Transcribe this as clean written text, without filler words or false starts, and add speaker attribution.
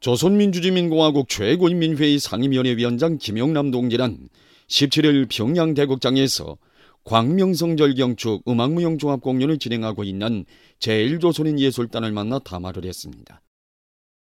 Speaker 1: 조선민주주의민공화국 최고인민회의 상임위원회위원장 김영남 동지는 17일 평양 대극장에서 광명성절 경축 음악무용 종합공연을 진행하고 있는 제1조선인 예술단을 만나 담화를 했습니다.